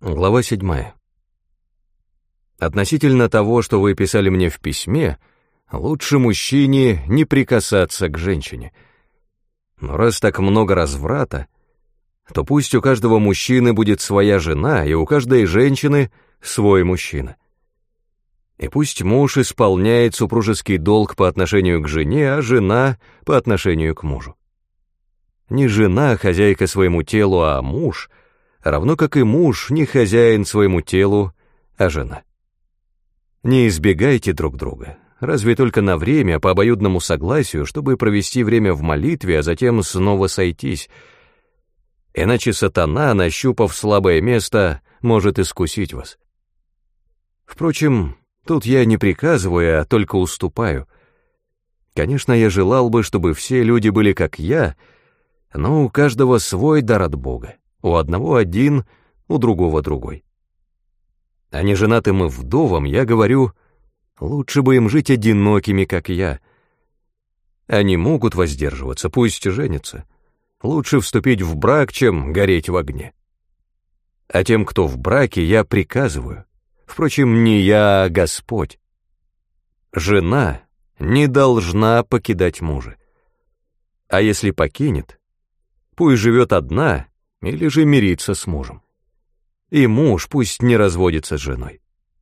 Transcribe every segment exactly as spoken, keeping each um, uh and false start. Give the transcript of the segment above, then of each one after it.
Глава седьмая. Относительно того, что вы писали мне в письме, лучше мужчине не прикасаться к женщине. Но раз так много разврата, то пусть у каждого мужчины будет своя жена, и у каждой женщины свой мужчина. И пусть муж исполняет супружеский долг по отношению к жене, а жена по отношению к мужу. Не жена хозяйка своему телу, а муж, равно как и муж не хозяин своему телу, а жена. Не избегайте друг друга, разве только на время, по обоюдному согласию, чтобы провести время в молитве, а затем снова сойтись. Иначе сатана, нащупав слабое место, может искусить вас. Впрочем, тут я не приказываю, а только уступаю. Конечно, я желал бы, чтобы все люди были как я, но у каждого свой дар от Бога. У одного один, у другого другой. А неженатым и вдовам я говорю, лучше бы им жить одинокими, как я. Они могут воздерживаться, пусть женятся. Лучше вступить в брак, чем гореть в огне. А тем, кто в браке, я приказываю. Впрочем, не я, а Господь. Жена не должна покидать мужа. А если покинет, пусть живет одна или же мирится с мужем. И муж пусть не разводится с женой.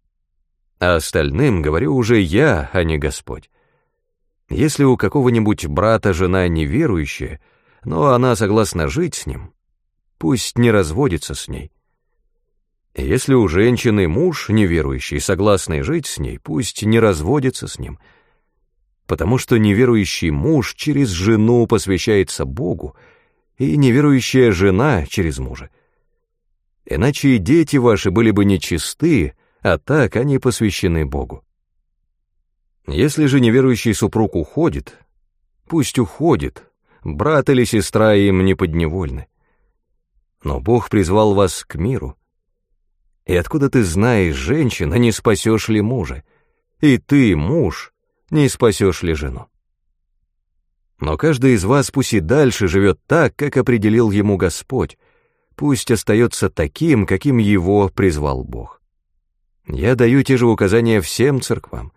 А остальным говорю уже я, а не Господь. Если у какого-нибудь брата жена неверующая, но она согласна жить с ним, пусть не разводится с ней. Если у женщины муж неверующий, согласный жить с ней, пусть не разводится с ним, потому что неверующий муж через жену посвящается Богу, и неверующая жена через мужа. Иначе и дети ваши были бы нечисты, а так они посвящены Богу. Если же неверующий супруг уходит, пусть уходит, брат или сестра им не подневольны. Но Бог призвал вас к миру. И откуда ты знаешь, женщина, не спасешь ли мужа? И ты, муж, не спасешь ли жену? Но каждый из вас пусть и дальше живет так, как определил ему Господь, пусть остается таким, каким его призвал Бог. Я даю те же указания всем церквам.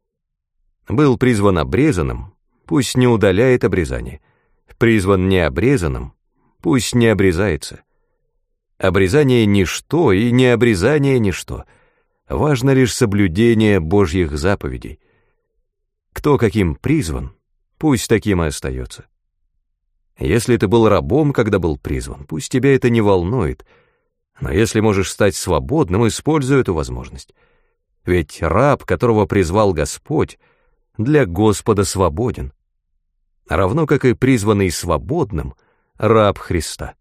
Был призван обрезанным, пусть не удаляет обрезание. Призван необрезанным, пусть не обрезается. Обрезание — ничто, и необрезание — ничто. Важно лишь соблюдение Божьих заповедей. Кто каким призван, пусть таким и остается. Если ты был рабом, когда был призван, пусть тебя это не волнует, но если можешь стать свободным, используй эту возможность. Ведь раб, которого призвал Господь, для Господа свободен, равно как и призванный свободным раб Христа.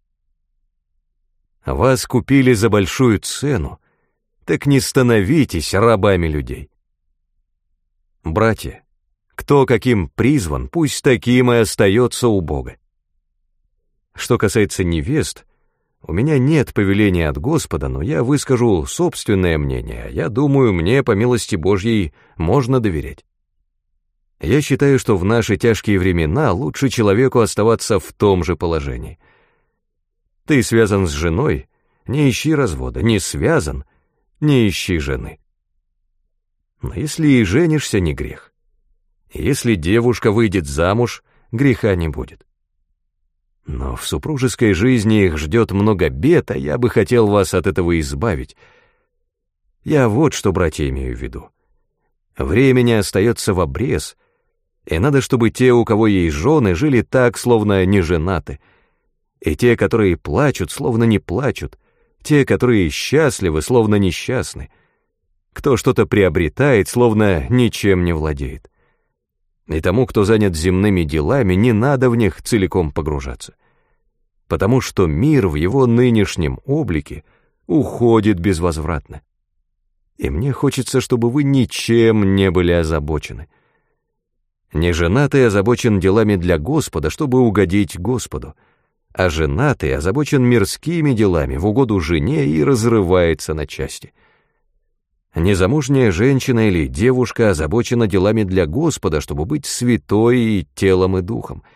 Вас купили за большую цену, так не становитесь рабами людей. Братья, кто каким призван, пусть таким и остается у Бога. Что касается невест, у меня нет повеления от Господа, но я выскажу собственное мнение, я думаю, мне, по милости Божьей, можно доверять. Я считаю, что в наши тяжкие времена лучше человеку оставаться в том же положении. Ты связан с женой, не ищи развода, не связан, не ищи жены. Но если и женишься, не грех. Если девушка выйдет замуж, греха не будет. Но в супружеской жизни их ждет много бед, а я бы хотел вас от этого избавить. Я вот что, братья, имею в виду. Времени остается в обрез, и надо, чтобы те, у кого есть жены, жили так, словно не женаты, и те, которые плачут, словно не плачут, те, которые счастливы, словно несчастны, кто что-то приобретает, словно ничем не владеет. И тому, кто занят земными делами, не надо в них целиком погружаться, потому что мир в его нынешнем облике уходит безвозвратно. И мне хочется, чтобы вы ничем не были озабочены. Неженатый озабочен делами для Господа, чтобы угодить Господу, а женатый озабочен мирскими делами в угоду жене и разрывается на части. Незамужняя женщина или девушка озабочена делами для Господа, чтобы быть святой и телом, и духом.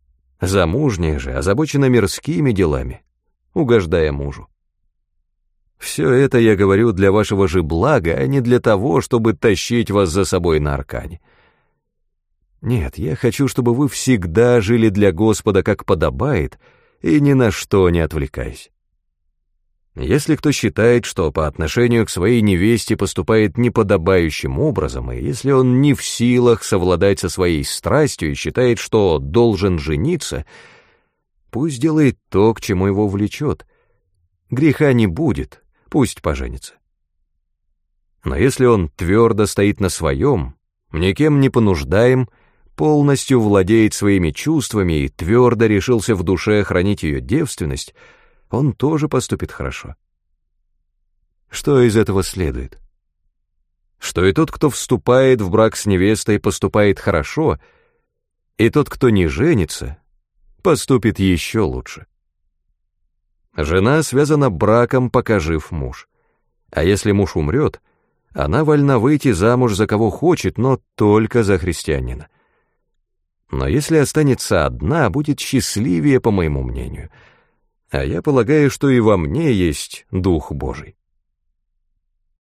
Замужняя же озабочена мирскими делами, угождая мужу. Все это я говорю для вашего же блага, а не для того, чтобы тащить вас за собой на аркане. Нет, я хочу, чтобы вы всегда жили для Господа как подобает и ни на что не отвлекаясь. Если кто считает, что по отношению к своей невесте поступает неподобающим образом, и если он не в силах совладать со своей страстью и считает, что должен жениться, пусть делает то, к чему его влечет. Греха не будет, пусть поженится. Но если он твердо стоит на своем, никем не понуждаем, полностью владеет своими чувствами и твердо решился в душе хранить ее девственность, он тоже поступит хорошо. Что из этого следует? Что и тот, кто вступает в брак с невестой, поступает хорошо, и тот, кто не женится, поступит еще лучше. Жена связана браком, пока жив муж. А если муж умрет, она вольна выйти замуж за кого хочет, но только за христианина. Но если останется одна, будет счастливее, по моему мнению. А я полагаю, что и во мне есть Дух Божий.